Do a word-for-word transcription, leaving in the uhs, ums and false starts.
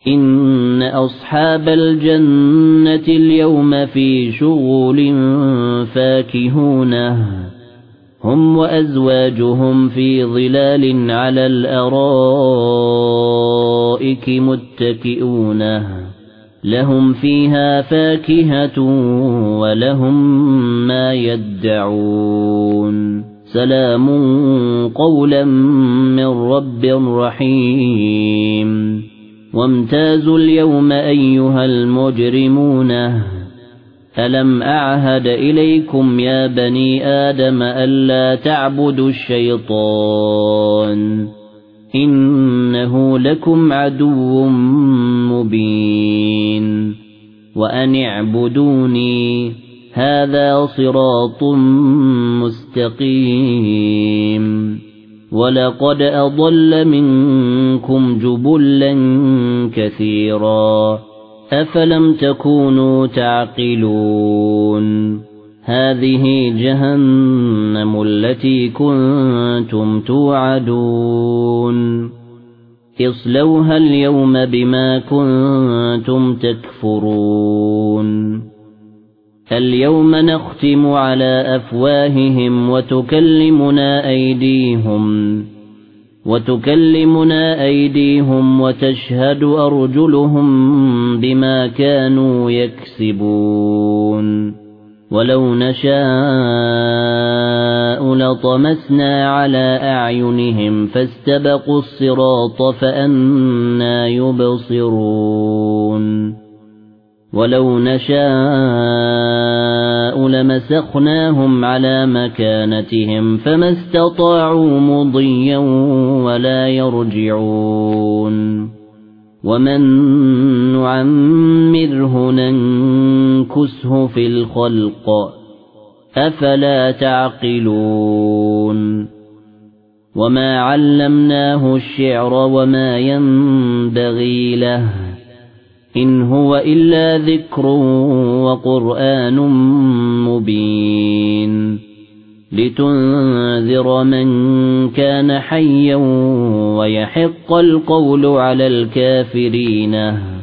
إن أصحاب الجنة اليوم في شغل فاكهون هم وأزواجهم في ظلال على الأرائك متكئون لهم فيها فاكهة ولهم ما يدعون سلام قولا من رب رحيم وامتازوا اليوم أيها المجرمون ألم أعهد إليكم يا بني آدم ألا تعبدوا الشيطان إنه لكم عدو مبين وأن اعبدوني هذا صراط مستقيم ولقد أضل منكم جبلا كثيرا أفلم تكونوا تعقلون هذه جهنم التي كنتم توعدون اصلوها اليوم بما كنتم تكفرون اليوم نختم على أفواههم وتكلمنا أيديهم وتكلمنا أيديهم وتشهد أرجلهم بما كانوا يكسبون ولو نشاء لطمسنا على أعينهم فاستبقوا الصراط فأنى يبصرون ولو نشاء لمسخناهم على مكانتهم فما استطاعوا مضيا ولا يرجعون ومن نعمره ننكسه في الخلق أفلا تعقلون وما علمناه الشعر وما ينبغي له إن هو إلا ذكر وقرآن مبين لتنذر من كان حيا ويحق القول على الكافرين